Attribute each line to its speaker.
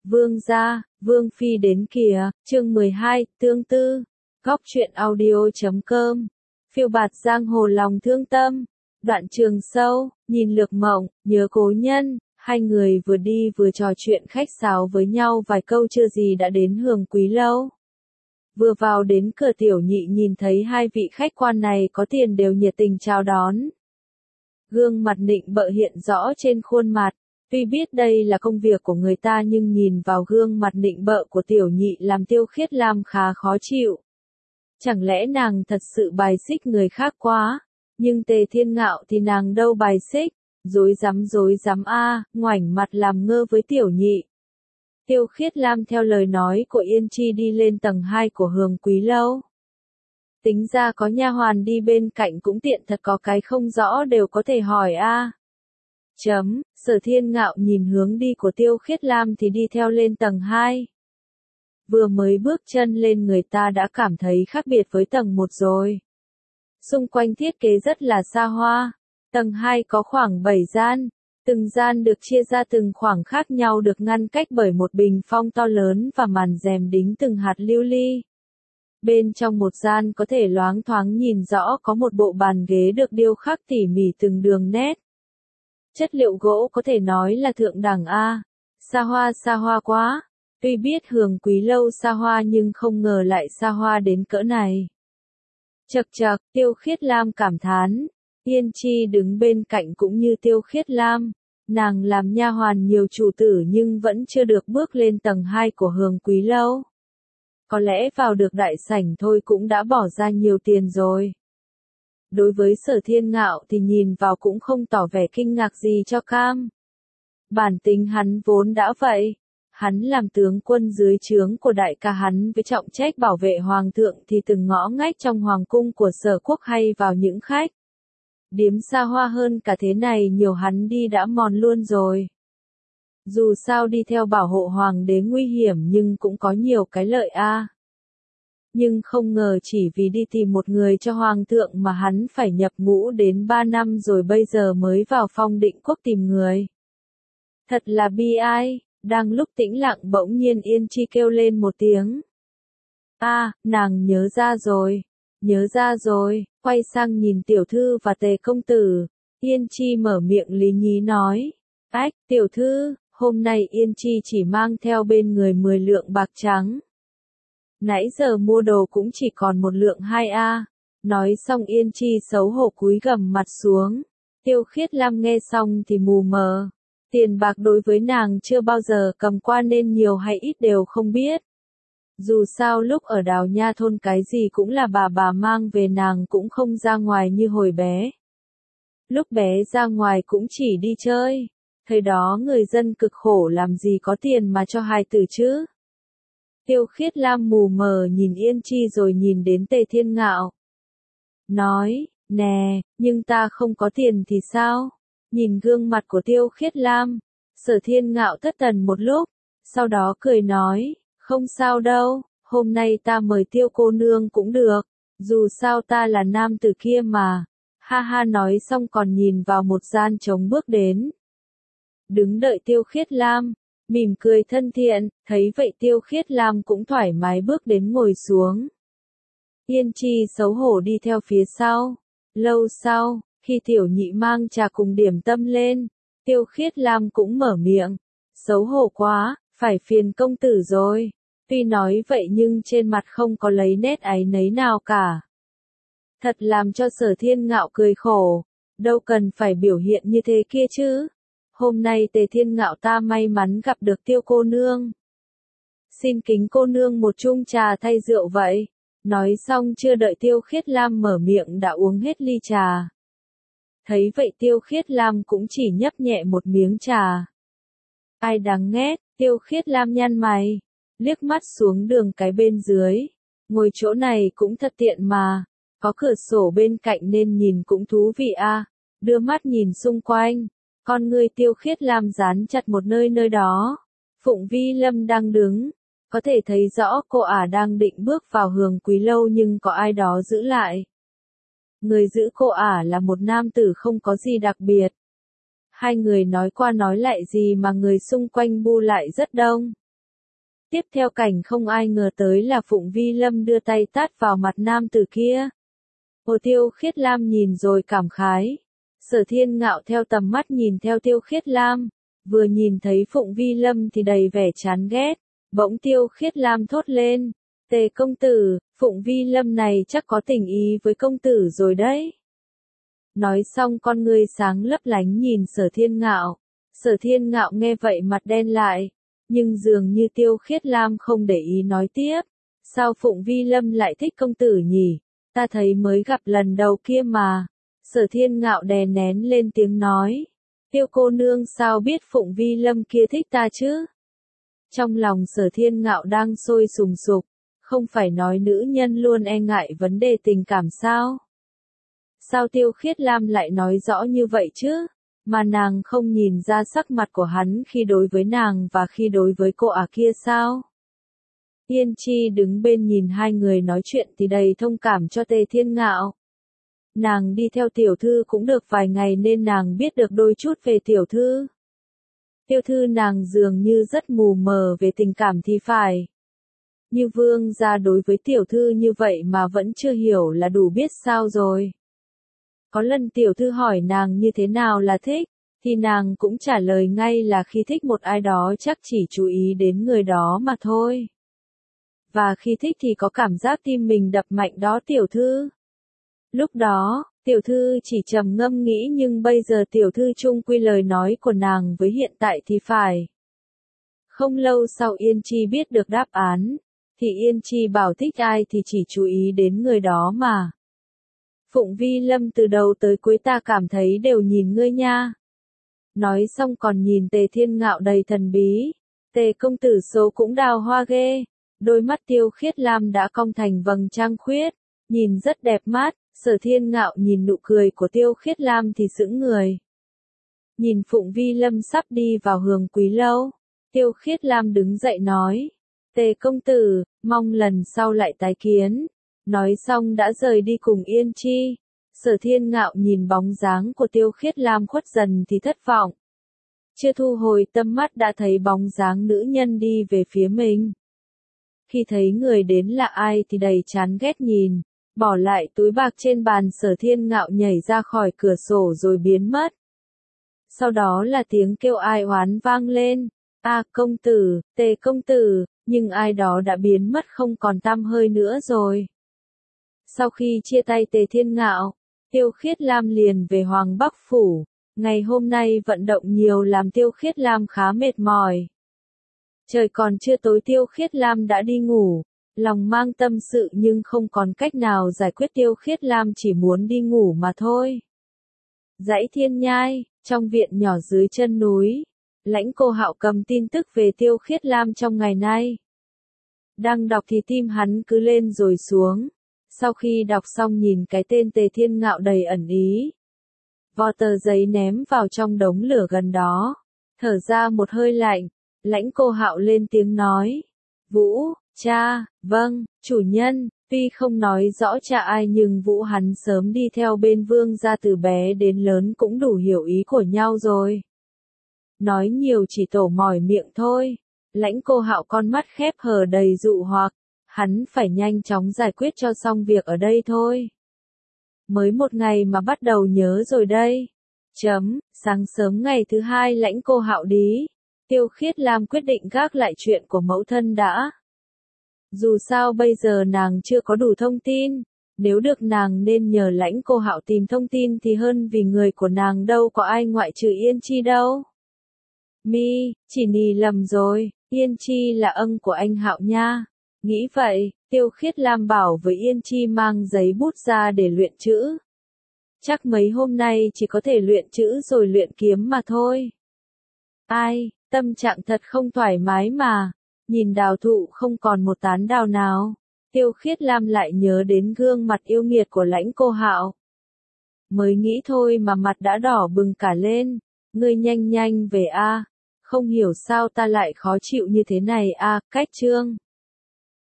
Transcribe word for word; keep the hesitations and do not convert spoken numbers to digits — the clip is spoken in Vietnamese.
Speaker 1: Vương gia, Vương phi đến kìa, chương mười hai, tương tư, góc truyện audio chấm com, phiêu bạt giang hồ lòng thương tâm, đoạn trường sâu, nhìn lược mộng, nhớ cố nhân, hai người vừa đi vừa trò chuyện khách sáo với nhau vài câu chưa gì đã đến Hường Quý Lâu. Vừa vào đến cửa tiểu nhị nhìn thấy hai vị khách quan này có tiền đều nhiệt tình chào đón. Gương mặt nịnh bợ hiện rõ trên khuôn mặt. Tuy biết đây là công việc của người ta nhưng nhìn vào gương mặt nịnh bợ của tiểu nhị làm Tiêu Khiết Lam khá khó chịu. Chẳng lẽ nàng thật sự bài xích người khác quá? Nhưng Tề Thiên Ngạo thì nàng đâu bài xích, dối rắm dối rắm a, ngoảnh mặt làm ngơ với tiểu nhị. Tiêu Khiết Lam theo lời nói của Yên Chi đi lên tầng hai của Hường Quý Lâu. Tính ra có nha hoàn đi bên cạnh cũng tiện thật, có cái không rõ đều có thể hỏi a. Chấm, Sở Thiên Ngạo nhìn hướng đi của Tiêu Khiết Lam thì đi theo lên tầng hai. Vừa mới bước chân lên người ta đã cảm thấy khác biệt với tầng một rồi. Xung quanh thiết kế rất là xa hoa. Tầng hai có khoảng bảy gian, từng gian được chia ra từng khoảng khác nhau được ngăn cách bởi một bình phong to lớn và màn rèm đính từng hạt lưu ly. Bên trong một gian có thể loáng thoáng nhìn rõ có một bộ bàn ghế được điêu khắc tỉ mỉ từng đường nét. Chất liệu gỗ có thể nói là thượng đẳng a, xa hoa xa hoa quá. Tuy biết Hường Quý Lâu xa hoa nhưng không ngờ lại xa hoa đến cỡ này. Chậc chậc, Tiêu Khiết Lam cảm thán. Yên Chi đứng bên cạnh cũng như Tiêu Khiết Lam. Nàng làm nha hoàn nhiều chủ tử nhưng vẫn chưa được bước lên tầng hai của Hường Quý Lâu. Có lẽ vào được đại sảnh thôi cũng đã bỏ ra nhiều tiền rồi. Đối với Sở Thiên Ngạo thì nhìn vào cũng không tỏ vẻ kinh ngạc gì cho cam. Bản tính hắn vốn đã vậy. Hắn làm tướng quân dưới trướng của đại ca hắn với trọng trách bảo vệ hoàng thượng thì từng ngõ ngách trong hoàng cung của Sở Quốc hay vào những khách điếm xa hoa hơn cả thế này nhiều hắn đi đã mòn luôn rồi. Dù sao đi theo bảo hộ hoàng đế nguy hiểm nhưng cũng có nhiều cái lợi a. Nhưng không ngờ chỉ vì đi tìm một người cho hoàng thượng mà hắn phải nhập ngũ đến ba năm rồi bây giờ mới vào Phong Định Quốc tìm người. Thật là bi ai. Đang lúc tĩnh lặng bỗng nhiên Yên Chi kêu lên một tiếng. A, à, nàng nhớ ra rồi, nhớ ra rồi, quay sang nhìn tiểu thư và Tề công tử. Yên Chi mở miệng lý nhí nói. Ách, tiểu thư, hôm nay Yên Chi chỉ mang theo bên người mười lượng bạc trắng. Nãy giờ mua đồ cũng chỉ còn một lượng hai a. Nói xong Yên Chi xấu hổ cúi gằm mặt xuống. Tiêu Khiết Lam nghe xong thì mù mờ. Tiền bạc đối với nàng chưa bao giờ cầm qua nên nhiều hay ít đều không biết. Dù sao lúc ở Đào Nha thôn cái gì cũng là bà bà mang về, nàng cũng không ra ngoài như hồi bé. Lúc bé ra ngoài cũng chỉ đi chơi. Thời đó người dân cực khổ làm gì có tiền mà cho hài tử chứ. Tiêu Khiết Lam mù mờ nhìn Yên Chi rồi nhìn đến Tề Thiên Ngạo. Nói, nè, nhưng ta không có tiền thì sao? Nhìn gương mặt của Tiêu Khiết Lam, Sở Thiên Ngạo thất thần một lúc, sau đó cười nói, không sao đâu, hôm nay ta mời Tiêu cô nương cũng được, dù sao ta là nam tử kia mà. Ha ha, nói xong còn nhìn vào một gian trống bước đến. Đứng đợi Tiêu Khiết Lam, mỉm cười thân thiện, thấy vậy Tiêu Khiết Lam cũng thoải mái bước đến ngồi xuống. Yên Chi xấu hổ đi theo phía sau. Lâu sau, khi tiểu nhị mang trà cùng điểm tâm lên, Tiêu Khiết Lam cũng mở miệng. Xấu hổ quá, phải phiền công tử rồi. Tuy nói vậy nhưng trên mặt không có lấy nét áy náy nào cả. Thật làm cho Sở Thiên Ngạo cười khổ. Đâu cần phải biểu hiện như thế kia chứ. Hôm nay Tề Thiên Ngạo ta may mắn gặp được Tiêu cô nương. Xin kính cô nương một chung trà thay rượu vậy. Nói xong chưa đợi Tiêu Khiết Lam mở miệng đã uống hết ly trà. Thấy vậy Tiêu Khiết Lam cũng chỉ nhấp nhẹ một miếng trà. Ai đáng ghét, Tiêu Khiết Lam nhăn mày, liếc mắt xuống đường cái bên dưới. Ngồi chỗ này cũng thật tiện mà, có cửa sổ bên cạnh nên nhìn cũng thú vị a. À. Đưa mắt nhìn xung quanh, con người Tiêu Khiết Lam dán chặt một nơi nơi đó. Phụng Vi Lâm đang đứng, có thể thấy rõ cô ả đang định bước vào Hường Quý Lâu nhưng có ai đó giữ lại. Người giữ cô ả là một nam tử không có gì đặc biệt. Hai người nói qua nói lại gì mà người xung quanh bu lại rất đông. Tiếp theo cảnh không ai ngờ tới là Phụng Vi Lâm đưa tay tát vào mặt nam tử kia. Hồ Tiêu Khiết Lam nhìn rồi cảm khái. Sở Thiên Ngạo theo tầm mắt nhìn theo Tiêu Khiết Lam, vừa nhìn thấy Phụng Vi Lâm thì đầy vẻ chán ghét, bỗng Tiêu Khiết Lam thốt lên, Tề công tử, Phụng Vi Lâm này chắc có tình ý với công tử rồi đấy. Nói xong con ngươi sáng lấp lánh nhìn Sở Thiên Ngạo, Sở Thiên Ngạo nghe vậy mặt đen lại, nhưng dường như Tiêu Khiết Lam không để ý nói tiếp, sao Phụng Vi Lâm lại thích công tử nhỉ, ta thấy mới gặp lần đầu kia mà. Sở Thiên Ngạo đè nén lên tiếng nói, Tiêu cô nương sao biết Phụng Vi Lâm kia thích ta chứ? Trong lòng Sở Thiên Ngạo đang sôi sùng sục, không phải nói nữ nhân luôn e ngại vấn đề tình cảm sao? Sao Tiêu Khiết Lam lại nói rõ như vậy chứ? Mà nàng không nhìn ra sắc mặt của hắn khi đối với nàng và khi đối với cô ả kia sao? Yên Chi đứng bên nhìn hai người nói chuyện thì đầy thông cảm cho Tề Thiên Ngạo. Nàng đi theo tiểu thư cũng được vài ngày nên nàng biết được đôi chút về tiểu thư. Tiểu thư nàng dường như rất mù mờ về tình cảm thì phải. Như vương gia đối với tiểu thư như vậy mà vẫn chưa hiểu là đủ biết sao rồi. Có lần tiểu thư hỏi nàng như thế nào là thích, thì nàng cũng trả lời ngay là khi thích một ai đó chắc chỉ chú ý đến người đó mà thôi. Và khi thích thì có cảm giác tim mình đập mạnh đó tiểu thư. Lúc đó, tiểu thư chỉ trầm ngâm nghĩ nhưng bây giờ tiểu thư chung quy lời nói của nàng với hiện tại thì phải. Không lâu sau Yên Chi biết được đáp án, thì Yên Chi bảo thích ai thì chỉ chú ý đến người đó mà. Phụng Vi Lâm từ đầu tới cuối ta cảm thấy đều nhìn ngươi nha. Nói xong còn nhìn Tề Thiên Ngạo đầy thần bí. Tề công tử số cũng đào hoa ghê. Đôi mắt Tiêu Khiết Lam đã cong thành vầng trăng khuyết, nhìn rất đẹp mắt. Sở Thiên Ngạo nhìn nụ cười của Tiêu Khiết Lam thì sững người. Nhìn Phụng Vi Lâm sắp đi vào Hường Quý Lâu, Tiêu Khiết Lam đứng dậy nói, Tề công tử, mong lần sau lại tái kiến. Nói xong đã rời đi cùng Yên Chi. Sở Thiên Ngạo nhìn bóng dáng của Tiêu Khiết Lam khuất dần thì thất vọng. Chưa thu hồi tâm mắt đã thấy bóng dáng nữ nhân đi về phía mình. Khi thấy người đến là ai thì đầy chán ghét nhìn, bỏ lại túi bạc trên bàn. Sở Thiên Ngạo nhảy ra khỏi cửa sổ rồi biến mất. Sau đó là tiếng kêu ai oán vang lên, a công tử, Tề công tử, nhưng ai đó đã biến mất không còn tăm hơi nữa rồi. Sau khi chia tay Tề Thiên Ngạo, Tiêu Khiết Lam liền về Hoàng Bắc Phủ. Ngày hôm nay vận động nhiều làm Tiêu Khiết Lam khá mệt mỏi. Trời còn chưa tối Tiêu Khiết Lam đã đi ngủ, lòng mang tâm sự nhưng không còn cách nào giải quyết. Tiêu Khiết Lam chỉ muốn đi ngủ mà thôi. Dãy Thiên Nhai, trong viện nhỏ dưới chân núi, Lãnh Cô Hạo cầm tin tức về Tiêu Khiết Lam trong ngày nay. Đang đọc thì tim hắn cứ lên rồi xuống. Sau khi đọc xong nhìn cái tên Tề Thiên Ngạo đầy ẩn ý. Vò tờ giấy ném vào trong đống lửa gần đó. Thở ra một hơi lạnh, Lãnh Cô Hạo lên tiếng nói. Vũ, cha, vâng, chủ nhân. Tuy không nói rõ cha ai nhưng Vũ hắn sớm đi theo bên vương gia từ bé đến lớn cũng đủ hiểu ý của nhau rồi. Nói nhiều chỉ tổ mỏi miệng thôi. Lãnh Cô Hạo con mắt khép hờ đầy dụ hoặc. Hắn phải nhanh chóng giải quyết cho xong việc ở đây thôi. Mới một ngày mà bắt đầu nhớ rồi đây. Chấm, sáng sớm ngày thứ hai Lãnh Cô Hạo đi. Tiêu Khiết Lam quyết định gác lại chuyện của mẫu thân đã. Dù sao bây giờ nàng chưa có đủ thông tin. Nếu được nàng nên nhờ Lãnh Cô Hạo tìm thông tin thì hơn vì người của nàng đâu có ai ngoại trừ Yên Chi đâu. Mi, chỉ nì lầm rồi, Yên Chi là ân của anh Hạo nha. Nghĩ vậy, Tiêu Khiết Lam bảo với Yên Chi mang giấy bút ra để luyện chữ. Chắc mấy hôm nay chỉ có thể luyện chữ rồi luyện kiếm mà thôi. Ai, tâm trạng thật không thoải mái mà. Nhìn đào thụ không còn một tán đào nào. Tiêu Khiết Lam lại nhớ đến gương mặt yêu nghiệt của Lãnh Cô Hạo. Mới nghĩ thôi mà mặt đã đỏ bừng cả lên. Ngươi nhanh nhanh về a. Không hiểu sao ta lại khó chịu như thế này a. Cách chương